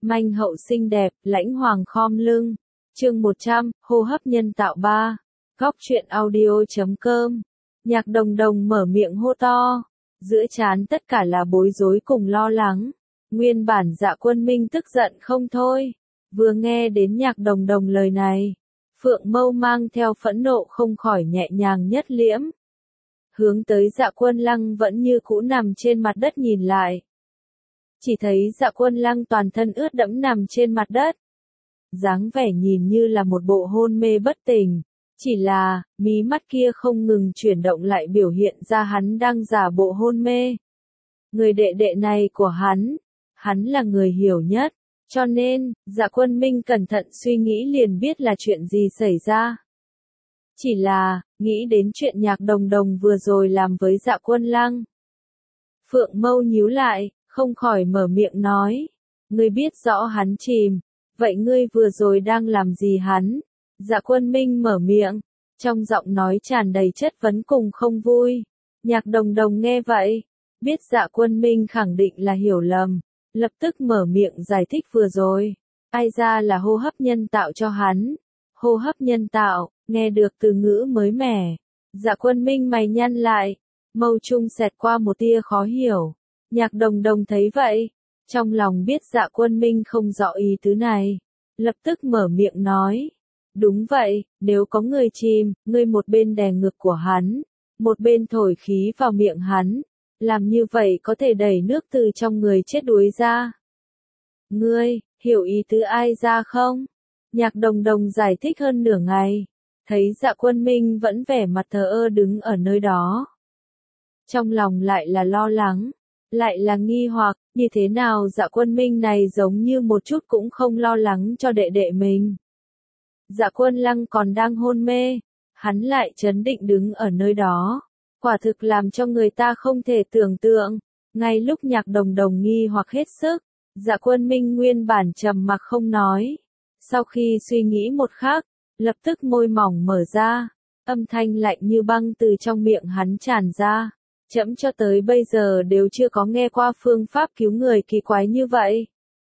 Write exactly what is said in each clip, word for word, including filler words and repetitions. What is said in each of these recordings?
Manh hậu xinh đẹp, lãnh hoàng khom lưng. Chương một trăm, hô hấp nhân tạo ba. Góc truyện audio chấm com. Nhạc Đồng Đồng mở miệng hô to. Giữa trán tất cả là bối rối cùng lo lắng. Nguyên bản Dạ Quân Minh tức giận không thôi. Vừa nghe đến Nhạc Đồng Đồng lời này, Phượng Mâu mang theo phẫn nộ không khỏi nhẹ nhàng nhất liễm. Hướng tới Dạ Quân Lăng vẫn như cũ nằm trên mặt đất nhìn lại. Chỉ thấy Dạ Quân Lăng toàn thân ướt đẫm nằm trên mặt đất. Dáng vẻ nhìn như là một bộ hôn mê bất tỉnh. Chỉ là, mí mắt kia không ngừng chuyển động lại biểu hiện ra hắn đang giả bộ hôn mê. Người đệ đệ này của hắn, hắn là người hiểu nhất. Cho nên, Dạ Quân Minh cẩn thận suy nghĩ liền biết là chuyện gì xảy ra. Chỉ là, nghĩ đến chuyện Nhạc Đồng Đồng vừa rồi làm với Dạ Quân Lăng. Phượng Mâu nhíu lại, không khỏi mở miệng nói. Ngươi biết rõ hắn chìm, vậy ngươi vừa rồi đang làm gì hắn? Dạ Quân Minh mở miệng, trong giọng nói tràn đầy chất vấn cùng không vui. Nhạc Đồng Đồng nghe vậy, biết Dạ Quân Minh khẳng định là hiểu lầm, lập tức mở miệng giải thích vừa rồi. Ai ra là hô hấp nhân tạo cho hắn. Hô hấp nhân tạo, nghe được từ ngữ mới mẻ. Dạ Quân Minh mày nhăn lại, mâu trung xẹt qua một tia khó hiểu. Nhạc Đồng Đồng thấy vậy, trong lòng biết Dạ Quân Minh không rõ ý tứ này, lập tức mở miệng nói. Đúng vậy, nếu có người chìm, ngươi một bên đè ngực của hắn, một bên thổi khí vào miệng hắn, làm như vậy có thể đẩy nước từ trong người chết đuối ra. Ngươi, hiểu ý tứ ai ra không? Nhạc Đồng Đồng giải thích hơn nửa ngày, thấy Dạ Quân Minh vẫn vẻ mặt thờ ơ đứng ở nơi đó. Trong lòng lại là lo lắng, lại là nghi hoặc, như thế nào Dạ Quân Minh này giống như một chút cũng không lo lắng cho đệ đệ mình. Dạ Quân Lăng còn đang hôn mê, hắn lại trấn định đứng ở nơi đó, quả thực làm cho người ta không thể tưởng tượng. Ngay lúc Nhạc Đồng Đồng nghi hoặc hết sức, Dạ Quân Minh nguyên bản trầm mặc không nói. Sau khi suy nghĩ một khắc, lập tức môi mỏng mở ra, âm thanh lạnh như băng từ trong miệng hắn tràn ra. Chậm cho tới bây giờ đều chưa có nghe qua phương pháp cứu người kỳ quái như vậy.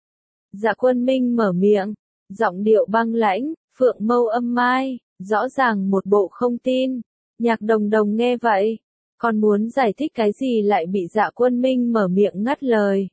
Dạ Quân Minh mở miệng, giọng điệu băng lãnh, Phượng Mâu âm mai, rõ ràng một bộ không tin. Nhạc Đồng Đồng nghe vậy, còn muốn giải thích cái gì lại bị Dạ Quân Minh mở miệng ngắt lời.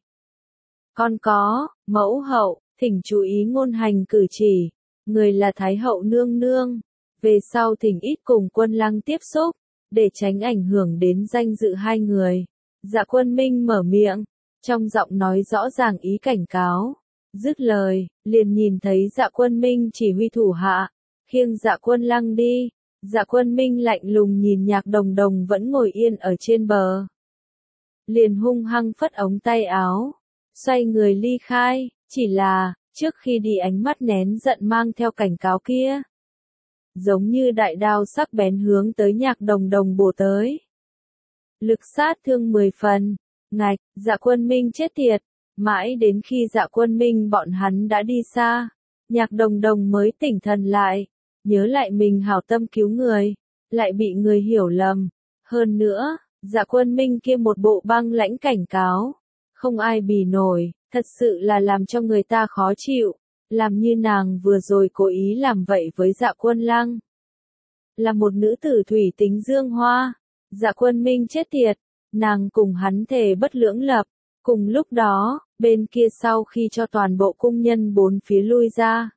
Con có, mẫu hậu, thỉnh chú ý ngôn hành cử chỉ, người là Thái hậu nương nương, về sau thỉnh ít cùng Quân Lăng tiếp xúc, để tránh ảnh hưởng đến danh dự hai người. Dạ Quân Minh mở miệng, trong giọng nói rõ ràng ý cảnh cáo. Dứt lời, liền nhìn thấy Dạ Quân Minh chỉ huy thủ hạ, khiêng Dạ Quân Lăng đi. Dạ Quân Minh lạnh lùng nhìn Nhạc Đồng Đồng vẫn ngồi yên ở trên bờ. Liền hung hăng phất ống tay áo, xoay người ly khai, chỉ là, trước khi đi ánh mắt nén giận mang theo cảnh cáo kia. Giống như đại đao sắc bén hướng tới Nhạc Đồng Đồng bổ tới. Lực sát thương mười phần, ngạch, Dạ Quân Minh chết tiệt. Mãi đến khi Dạ Quân Minh bọn hắn đã đi xa, Nhạc Đồng Đồng mới tỉnh thần lại, nhớ lại mình hảo tâm cứu người, lại bị người hiểu lầm. Hơn nữa, Dạ Quân Minh kia một bộ băng lãnh cảnh cáo, không ai bì nổi, thật sự là làm cho người ta khó chịu, làm như nàng vừa rồi cố ý làm vậy với Dạ Quân Lăng. Là một nữ tử thủy tính dương hoa, Dạ Quân Minh chết tiệt, nàng cùng hắn thề bất lưỡng lập. Cùng lúc đó, bên kia sau khi cho toàn bộ cung nhân bốn phía lui ra,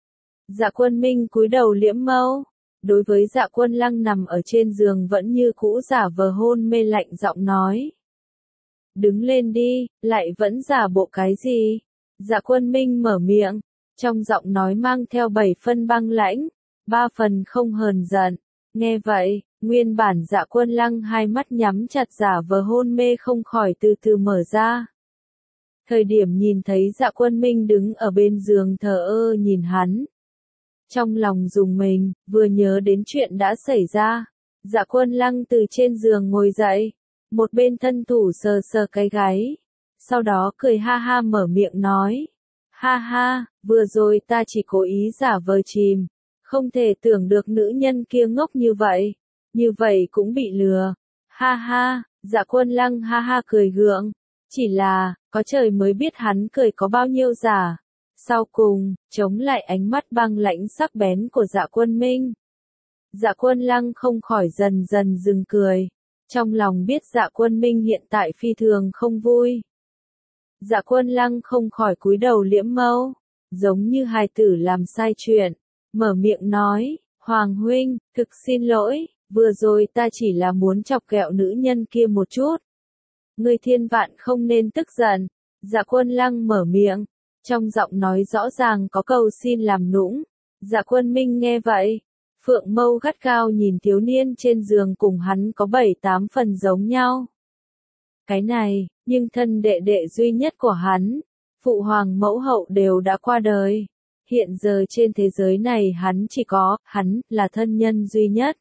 Dạ Quân Minh cúi đầu liễm mâu, đối với Dạ Quân Lăng nằm ở trên giường vẫn như cũ giả vờ hôn mê lạnh giọng nói. Đứng lên đi, lại vẫn giả bộ cái gì? Dạ Quân Minh mở miệng, trong giọng nói mang theo bảy phân băng lãnh, ba phần không hờn giận. Nghe vậy, nguyên bản Dạ Quân Lăng hai mắt nhắm chặt giả vờ hôn mê không khỏi từ từ mở ra. Thời điểm nhìn thấy Dạ Quân Minh đứng ở bên giường thờ ơ nhìn hắn. Trong lòng rùng mình, vừa nhớ đến chuyện đã xảy ra. Dạ Quân Lăng từ trên giường ngồi dậy, một bên thân thủ sờ sờ cái gáy. Sau đó cười ha ha mở miệng nói. Ha ha, vừa rồi ta chỉ cố ý giả vờ chìm. Không thể tưởng được nữ nhân kia ngốc như vậy. Như vậy cũng bị lừa. Ha ha, Dạ Quân Lăng ha ha cười gượng. Chỉ là, có trời mới biết hắn cười có bao nhiêu giả. Sau cùng, chống lại ánh mắt băng lãnh sắc bén của Dạ Quân Minh. Dạ Quân Lăng không khỏi dần dần dừng cười. Trong lòng biết Dạ Quân Minh hiện tại phi thường không vui. Dạ Quân Lăng không khỏi cúi đầu liễm mâu, giống như hài tử làm sai chuyện, mở miệng nói, Hoàng huynh, thực xin lỗi, vừa rồi ta chỉ là muốn chọc ghẹo nữ nhân kia một chút. Ngươi thiên vạn không nên tức giận. Dạ Quân Lăng mở miệng, trong giọng nói rõ ràng có cầu xin làm nũng. Dạ Quân Minh nghe vậy, phượng mâu gắt gao nhìn thiếu niên trên giường cùng hắn có bảy tám phần giống nhau. Cái này, nhưng thân đệ đệ duy nhất của hắn, phụ hoàng mẫu hậu đều đã qua đời. Hiện giờ trên thế giới này hắn chỉ có, hắn, là thân nhân duy nhất.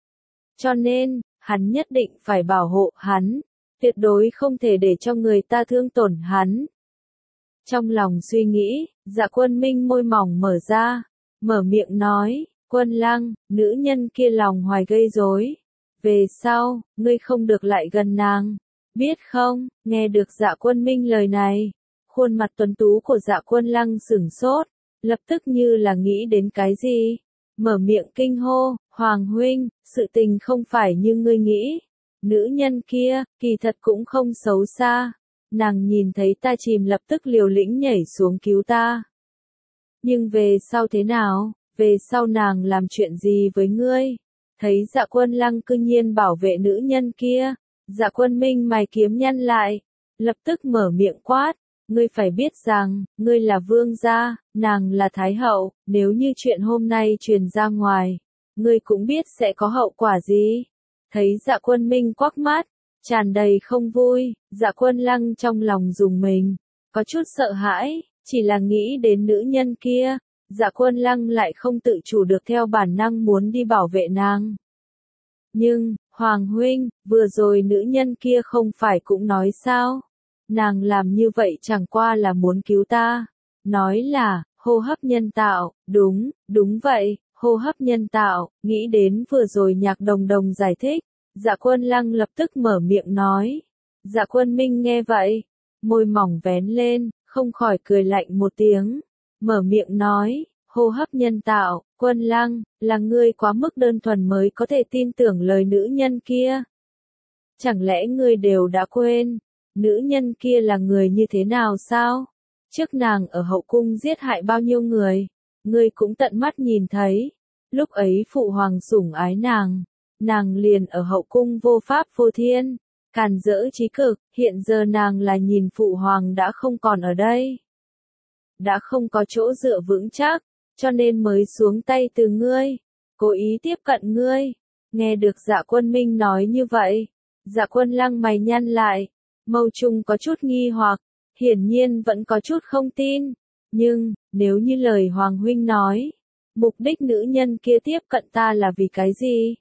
Cho nên, hắn nhất định phải bảo hộ hắn, tuyệt đối không thể để cho người ta thương tổn hắn. Trong lòng suy nghĩ, Dạ Quân Minh môi mỏng mở ra, mở miệng nói, Quân Lăng, nữ nhân kia lòng hoài gây rối. Về sau, ngươi không được lại gần nàng. Biết không? Nghe được Dạ Quân Minh lời này, khuôn mặt tuấn tú của Dạ Quân Lăng sửng sốt, lập tức như là nghĩ đến cái gì. Mở miệng kinh hô, Hoàng huynh, sự tình không phải như ngươi nghĩ. Nữ nhân kia, kỳ thật cũng không xấu xa. Nàng nhìn thấy ta chìm lập tức liều lĩnh nhảy xuống cứu ta. Nhưng về sau thế nào? Về sau nàng làm chuyện gì với ngươi? Thấy Dạ Quân Lăng cư nhiên bảo vệ nữ nhân kia. Dạ Quân Minh mày kiếm nhăn lại, lập tức mở miệng quát, ngươi phải biết rằng, ngươi là vương gia, nàng là thái hậu, nếu như chuyện hôm nay truyền ra ngoài, ngươi cũng biết sẽ có hậu quả gì. Thấy Dạ Quân Minh quắc mắt, tràn đầy không vui, Dạ Quân Lăng trong lòng rùng mình, có chút sợ hãi, chỉ là nghĩ đến nữ nhân kia, Dạ Quân Lăng lại không tự chủ được theo bản năng muốn đi bảo vệ nàng. Nhưng, Hoàng huynh, vừa rồi nữ nhân kia không phải cũng nói sao? Nàng làm như vậy chẳng qua là muốn cứu ta. Nói là, hô hấp nhân tạo, đúng, đúng vậy, hô hấp nhân tạo, nghĩ đến vừa rồi Nhạc Đồng Đồng giải thích. Dạ Quân Lăng lập tức mở miệng nói. Dạ Quân Minh nghe vậy, môi mỏng vén lên, không khỏi cười lạnh một tiếng. Mở miệng nói, hô hấp nhân tạo, Quân Lăng, là ngươi quá mức đơn thuần mới có thể tin tưởng lời nữ nhân kia. Chẳng lẽ ngươi đều đã quên, nữ nhân kia là người như thế nào sao? Trước nàng ở hậu cung giết hại bao nhiêu người, ngươi cũng tận mắt nhìn thấy. Lúc ấy phụ hoàng sủng ái nàng, nàng liền ở hậu cung vô pháp vô thiên, càn rỡ trí cực, hiện giờ nàng là nhìn phụ hoàng đã không còn ở đây. Đã không có chỗ dựa vững chắc, cho nên mới xuống tay từ ngươi, cố ý tiếp cận ngươi. Nghe được Dạ Quân Minh nói như vậy, Dạ Quân Lăng mày nhăn lại, mâu trung có chút nghi hoặc, hiển nhiên vẫn có chút không tin. Nhưng, nếu như lời Hoàng huynh nói, mục đích nữ nhân kia tiếp cận ta là vì cái gì?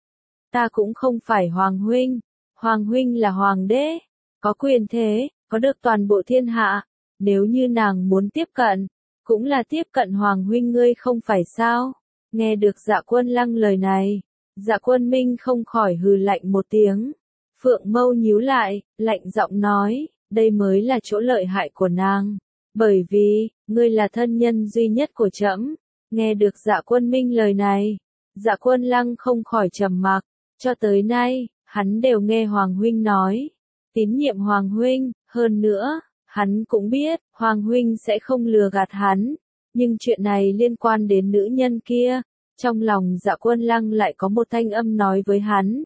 Ta cũng không phải Hoàng huynh, Hoàng huynh là Hoàng đế, có quyền thế, có được toàn bộ thiên hạ, nếu như nàng muốn tiếp cận, cũng là tiếp cận Hoàng huynh ngươi không phải sao? Nghe được Dạ Quân Lăng lời này, Dạ Quân Minh không khỏi hừ lạnh một tiếng. Phượng mâu nhíu lại, lạnh giọng nói, đây mới là chỗ lợi hại của nàng. Bởi vì, ngươi là thân nhân duy nhất của trẫm. Nghe được Dạ Quân Minh lời này, Dạ Quân Lăng không khỏi trầm mặc. Cho tới nay, hắn đều nghe Hoàng huynh nói. Tín nhiệm Hoàng huynh, hơn nữa, hắn cũng biết, Hoàng huynh sẽ không lừa gạt hắn. Nhưng chuyện này liên quan đến nữ nhân kia. Trong lòng Dạ Quân Lăng lại có một thanh âm nói với hắn.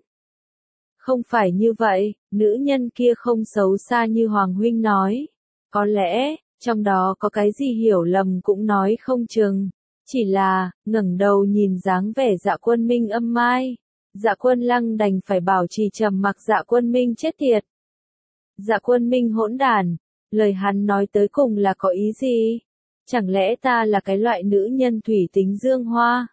Không phải như vậy, nữ nhân kia không xấu xa như Hoàng huynh nói. Có lẽ, trong đó có cái gì hiểu lầm cũng nói không chừng. Chỉ là, ngẩng đầu nhìn dáng vẻ Dạ Quân Minh âm mai. Dạ Quân Lăng đành phải bảo trì trầm mặc. Dạ Quân Minh chết tiệt. Dạ Quân Minh hỗn đản, lời hắn nói tới cùng là có ý gì? Chẳng lẽ ta là cái loại nữ nhân thủy tính dương hoa?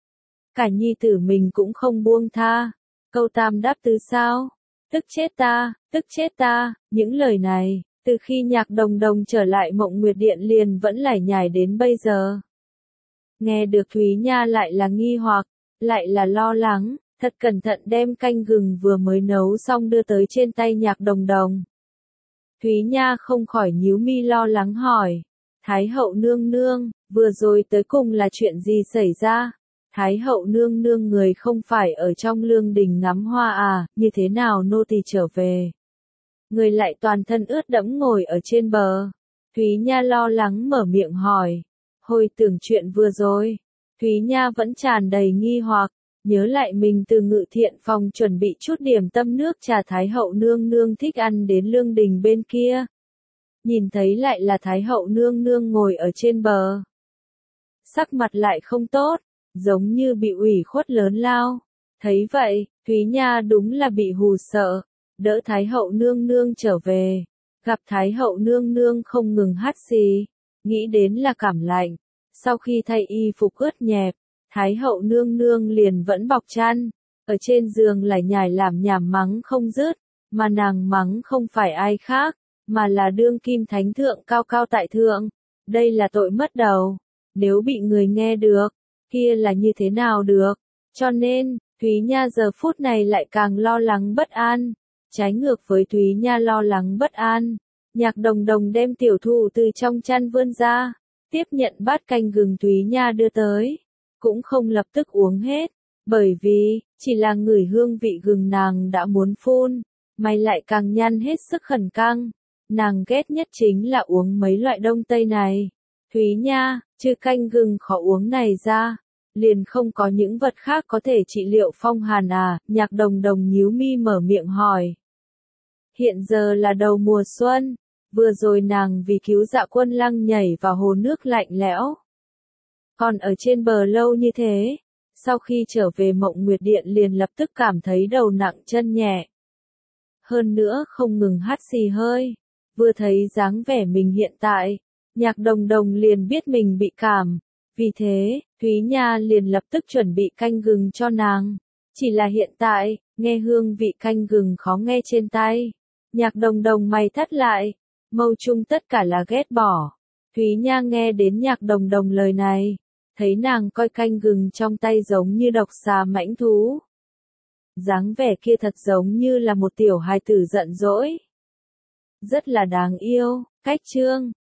Cả nhi tử mình cũng không buông tha. Câu tam đáp tứ sao? Tức chết ta, tức chết ta. Những lời này, từ khi Nhạc Đồng Đồng trở lại Mộng Nguyệt Điện liền vẫn lải nhải đến bây giờ. Nghe được Thúy Nha lại là nghi hoặc, lại là lo lắng, thật cẩn thận đem canh gừng vừa mới nấu xong đưa tới trên tay Nhạc Đồng Đồng. Thúy Nha không khỏi nhíu mi lo lắng hỏi, Thái hậu nương nương, vừa rồi tới cùng là chuyện gì xảy ra? Thái hậu nương nương người không phải ở trong lương đình ngắm hoa à, như thế nào nô tỳ trở về? Người lại toàn thân ướt đẫm ngồi ở trên bờ. Thúy Nha lo lắng mở miệng hỏi. Hồi tưởng chuyện vừa rồi, Thúy Nha vẫn tràn đầy nghi hoặc, nhớ lại mình từ ngự thiện phòng chuẩn bị chút điểm tâm nước trà Thái hậu nương nương thích ăn đến lương đình bên kia. Nhìn thấy lại là Thái hậu nương nương ngồi ở trên bờ. Sắc mặt lại không tốt, giống như bị ủy khuất lớn lao. Thấy vậy, Thúy Nha đúng là bị hù sợ, đỡ Thái hậu nương nương trở về. Gặp Thái hậu nương nương không ngừng hắt xì, nghĩ đến là cảm lạnh. Sau khi thay y phục ướt nhẹp, Thái hậu nương nương liền vẫn bọc chăn, ở trên giường lại nhải làm nhảm mắng không dứt, mà nàng mắng không phải ai khác, mà là đương kim thánh thượng cao cao tại thượng. Đây là tội mất đầu, nếu bị người nghe được, kia là như thế nào được. Cho nên, Thúy Nha giờ phút này lại càng lo lắng bất an. Trái ngược với Thúy Nha lo lắng bất an, Nhạc Đồng Đồng đem tiểu thụ từ trong chăn vươn ra, tiếp nhận bát canh gừng Thúy Nha đưa tới, cũng không lập tức uống hết, bởi vì, chỉ là ngửi hương vị gừng nàng đã muốn phun, mày lại càng nhăn hết sức khẩn căng. Nàng ghét nhất chính là uống mấy loại đông tây này. Thúy Nha, trừ canh gừng khó uống này ra, liền không có những vật khác có thể trị liệu phong hàn à? Nhạc Đồng Đồng nhíu mi mở miệng hỏi. Hiện giờ là đầu mùa xuân, vừa rồi nàng vì cứu Dạ Quân Lăng nhảy vào hồ nước lạnh lẽo. Còn ở trên bờ lâu như thế, sau khi trở về Mộng Nguyệt Điện liền lập tức cảm thấy đầu nặng chân nhẹ. Hơn nữa không ngừng hắt xì hơi, vừa thấy dáng vẻ mình hiện tại, Nhạc Đồng Đồng liền biết mình bị cảm. Vì thế, Thúy Nha liền lập tức chuẩn bị canh gừng cho nàng. Chỉ là hiện tại, nghe hương vị canh gừng khó nghe trên tay. Nhạc Đồng Đồng mày thắt lại, mâu chung tất cả là ghét bỏ. Thúy Nha nghe đến Nhạc Đồng Đồng lời này, thấy nàng coi canh gừng trong tay giống như độc xà mãnh thú. Dáng vẻ kia thật giống như là một tiểu hài tử giận dỗi. Rất là đáng yêu. Cách chương